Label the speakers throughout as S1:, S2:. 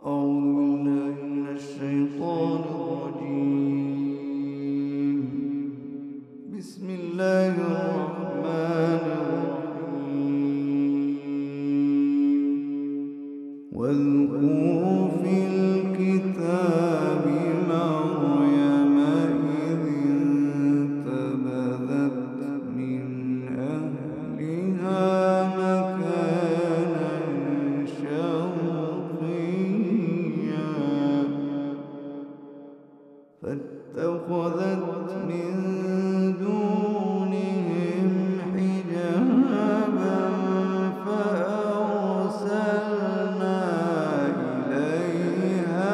S1: أعوذ بالله من الشيطان الرجيم. بسم الله الرحمن الرحيم. واذكر في الكتاب مريم إذ انتبذت من أهلها مكانا شرقيا فاتخذت من دونهم حجابا فأرسلنا إليها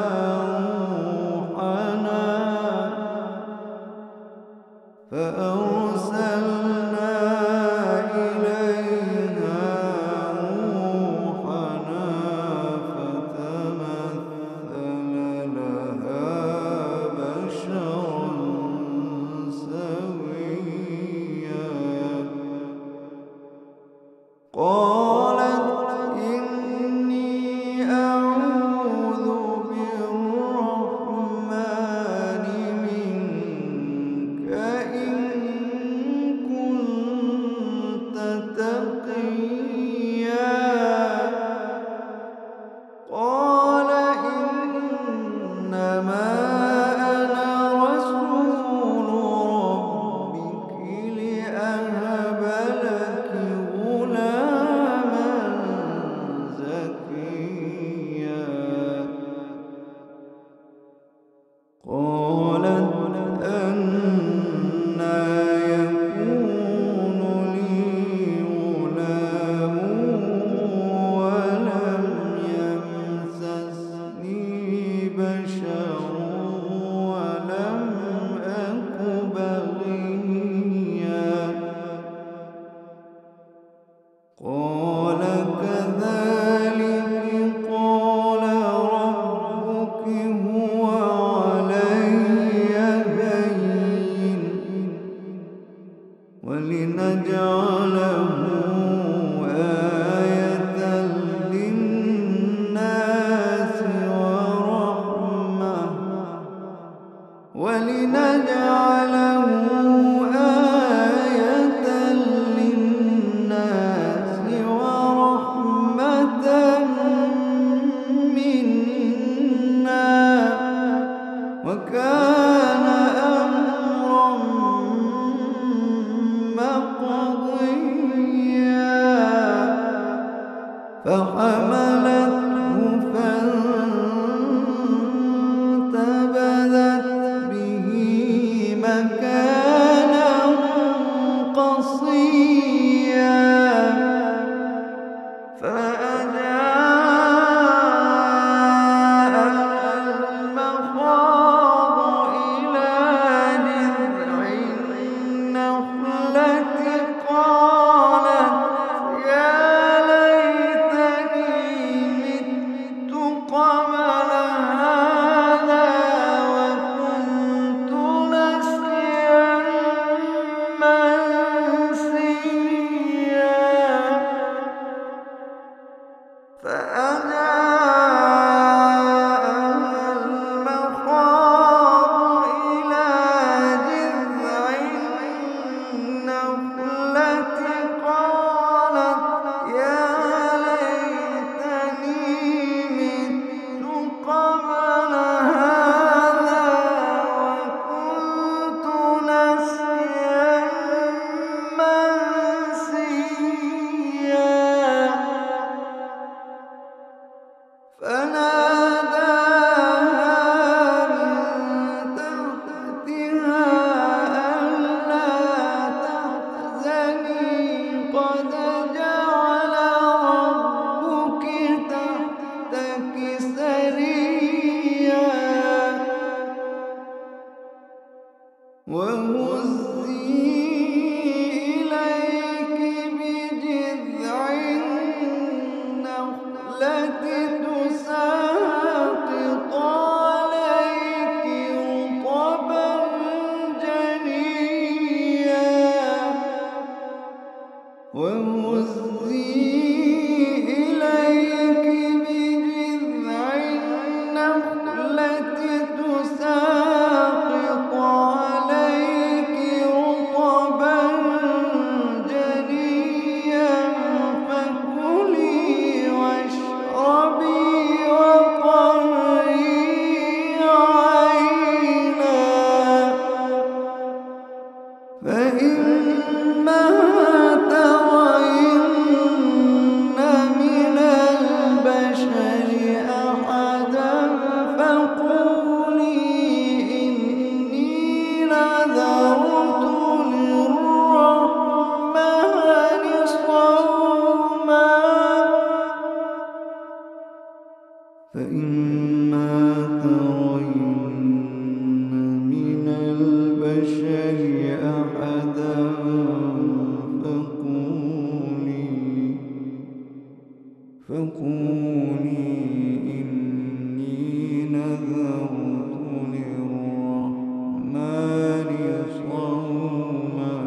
S1: روحنا فتمثل لها بشرا سويا. قالت إني أعوذ بالرحمن منك إن كنت تقيا. قال إنما أنا رسول ربك لأهب لك غلاما زكيا. قالت أنى يكون لي غلام ولم يمسسني بشر ولم أك بغيا. قال كذلك قال ربك هو علي هين ولنجعله آية للناس ورحمة منا وكان أمرا مقضيا. فحملته فانتبذت به مكانا قصيا. فأجاءها المخاض إلى جذع النخلة قالت يا ليتني مت قبل هذا وكنت نسيا منسيا. فأجاءها المخاض إلى جذع النخلة قالت يا ليتني مت قبل هذا وكنت نسيا منسيا. فناداها من تحتها ألا تحزني قد جعل ربك تحتك سريا وهزي إليك بجذع النخلة تساقط عليك رطبا جنيا. وهزي إليك بجذع فإما ترين من البشر أحدا فقولي إني نذرت للرحمن صوما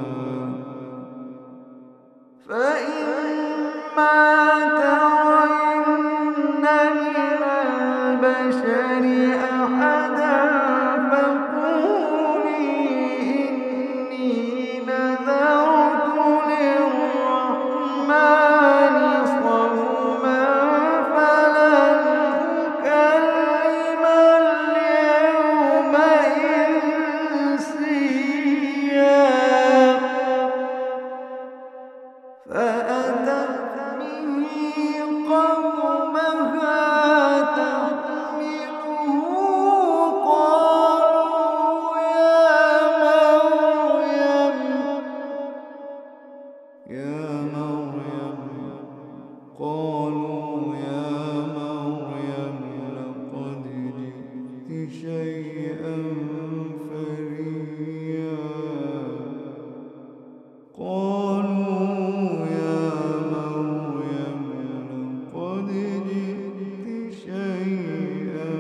S1: فإما ترين من البشر أحدا فقولي إني نذرت للرحمن صوما فلن أكلم اليوم إنسيا فأتت به قومها تحمله قالوا يا مريم لقد جئت شيئا فريا قالوا يا مريم لقد جئت شيئا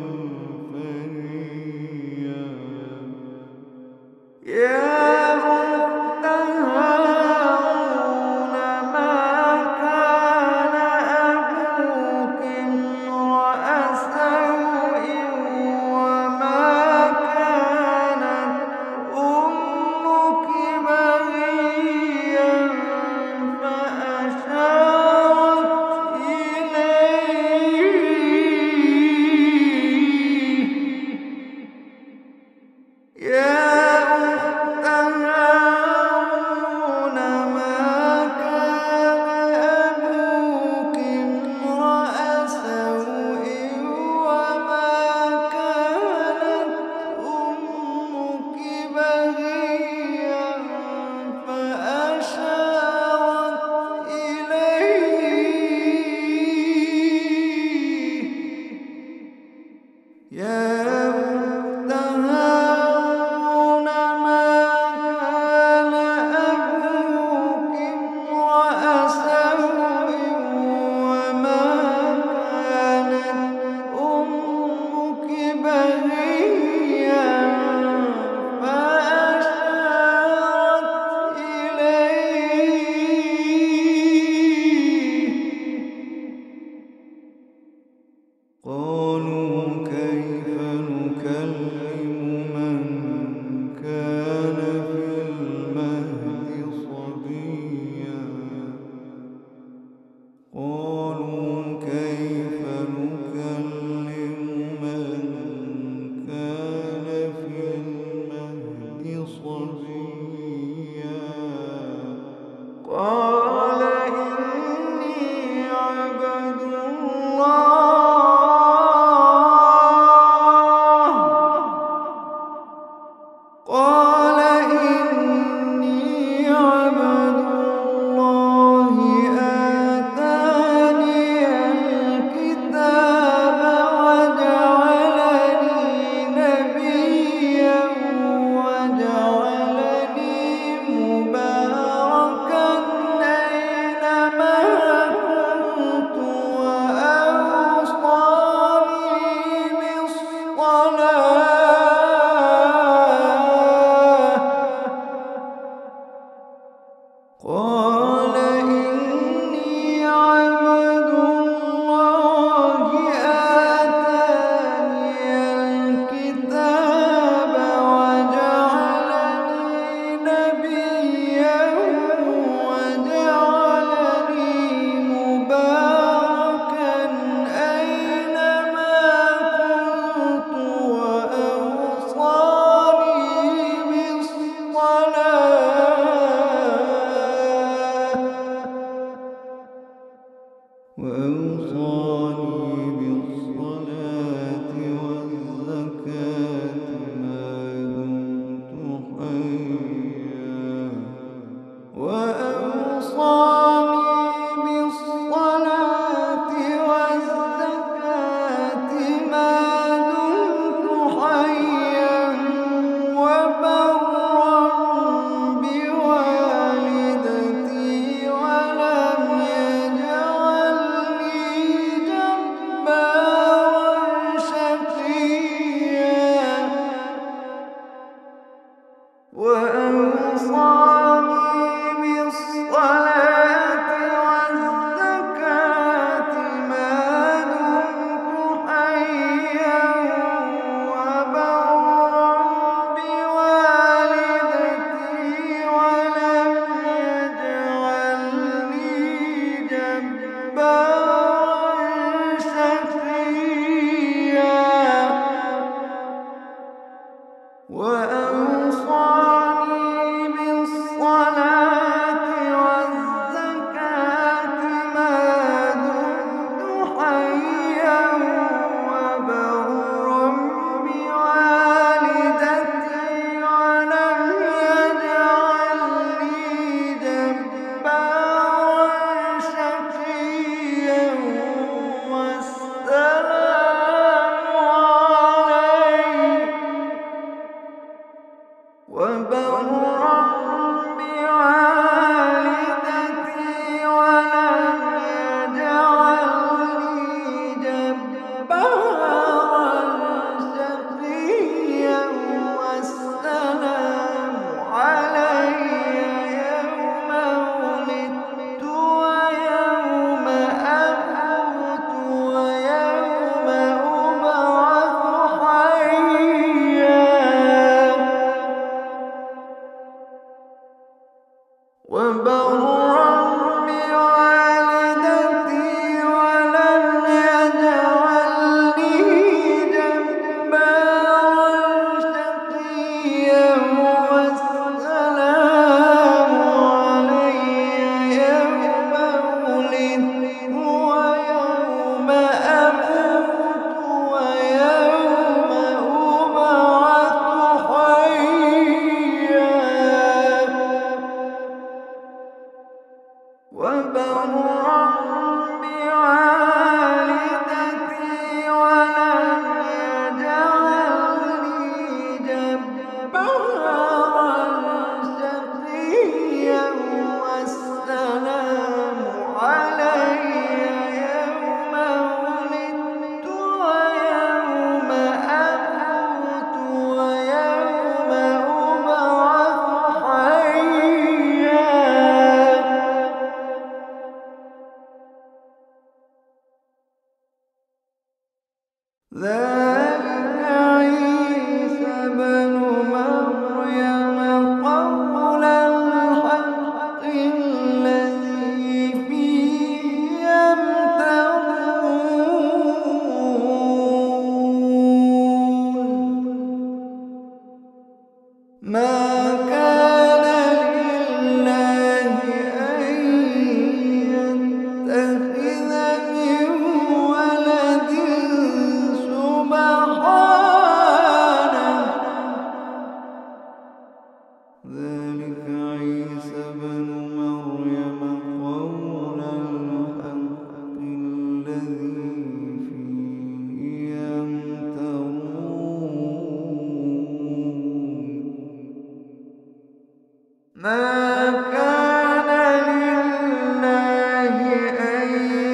S1: فريا يا أخت هارون ما كان أبوك امرأ سوء وما كانت أمك بغيا فأشارت إليه يا أخت هارون ما كان أبوك امرأ سوء وما كانت أمك بغيا فأشارت إليه يا أخت هارون ما كان أبوك امرأ سوء وما كانت أمك بغيا فأشارت إليه قالوا كيف نكلم من كان في المهد صبيا قالوا كيف نكلم من كان في المهد صبيا قال إني عبد الله ذلك عيسى بن مريم قول الحق الذي فيه يمترون ما كان لله أن يتخذ من ولد سبحانه ذلك عيسى بن مريم قول الحق الذي فيه يمترون ما كان لله أن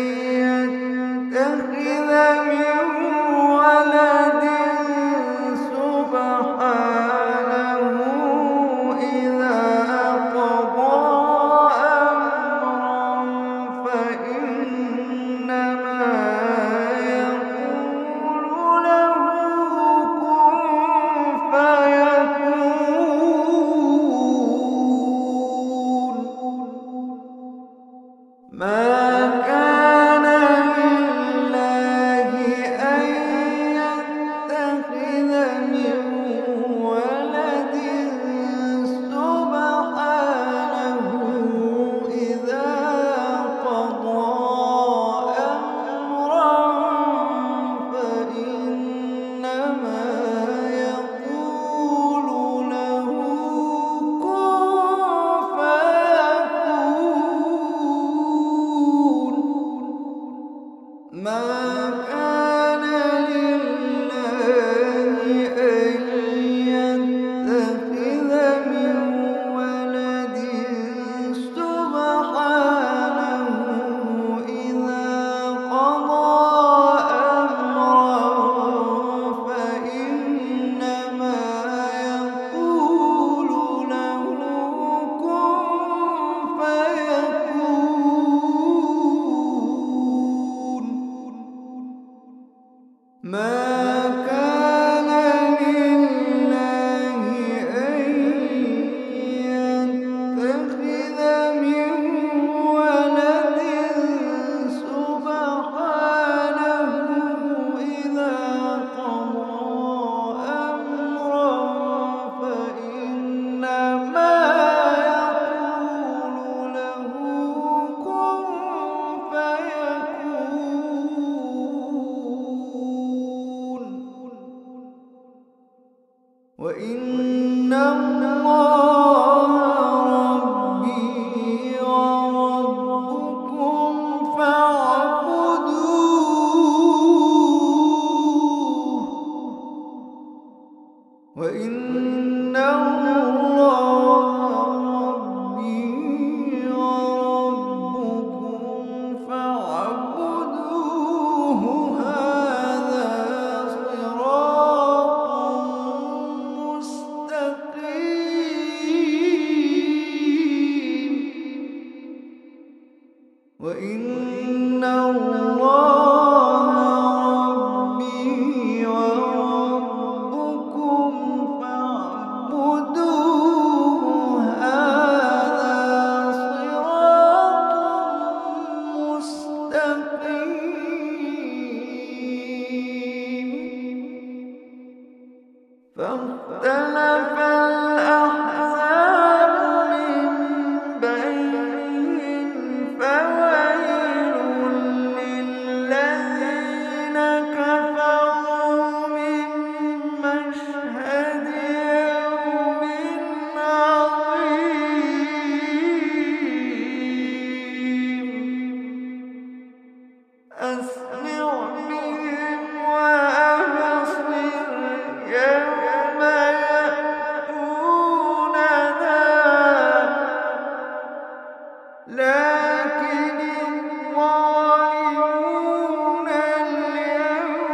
S1: يتخذ من ولد سبحانه إذا قضى أمرا فإنما يقول له كن فيكون ما كان لله أن يتخذ من ولد سبحانه إذا قضى أمرا فإنما يقول له كن فيكون ما كان لله أن يتخذ من ولد سبحانه إذا قضى أمرا فإنما يقول له كن فيكون ما كان لله أن يتخذ من ولد سبحانه إذا قضى أمرا فإنما يقول له كن فيكون وإن الله ربي وربكم فاعبدوه وإن الله ربي وربكم فاعبدوه هذا صراط مستقيم وإن الله ربي وربكم فاعبدوه هذا صراط مستقيم فاختلف الأحزاب من بينهم فويل للذين كفروا من مشهد يوم عظيم أسمع بهم وأبصر يوم يأتوننا لكن الظالمون اليوم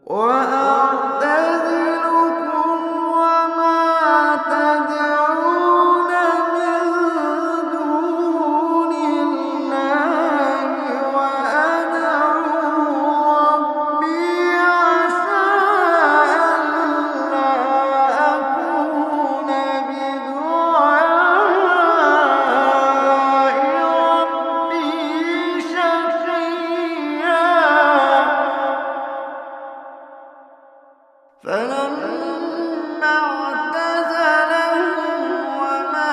S1: وأعتزلكم وما تدعون من دون الله وأدعو ربي عسى ألا أكون بدعاء ربي شقيا فلما اعتزلهم وما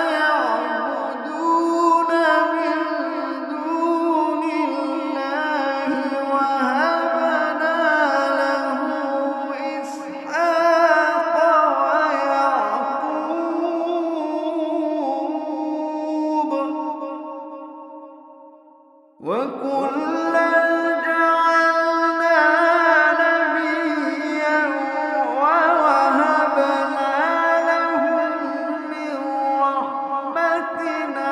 S1: يعبدون من دون الله وهبنا له إسحاق ويعقوب وكلا جعلنا نبيا ووهبنا لهم من رحمتنا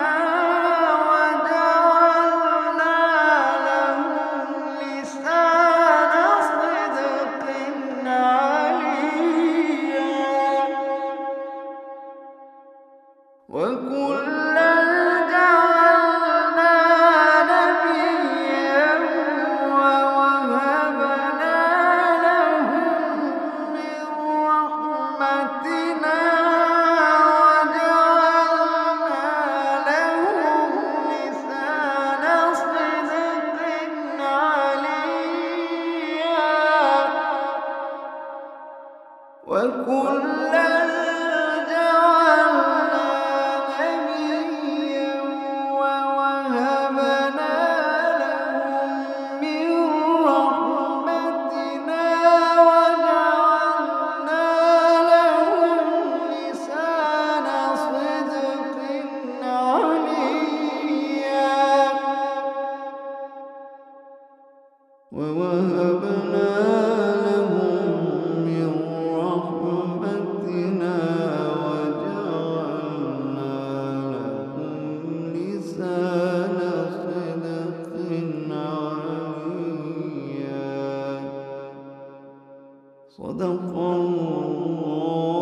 S1: وجعلنا لهم لسان صدق عليا وكلا جعلنا نبيا ووهبنا لهم من رحمتنا وجعلنا لهم لسان صدق عليا وكلا جعلنا نبيا ووهبنا لهم من رحمتنا وجعلنا لهم لسان صدق عليا ووهبنا لهم من رحمتنا وجعلنا لهم لسان صدق عليا صدق الله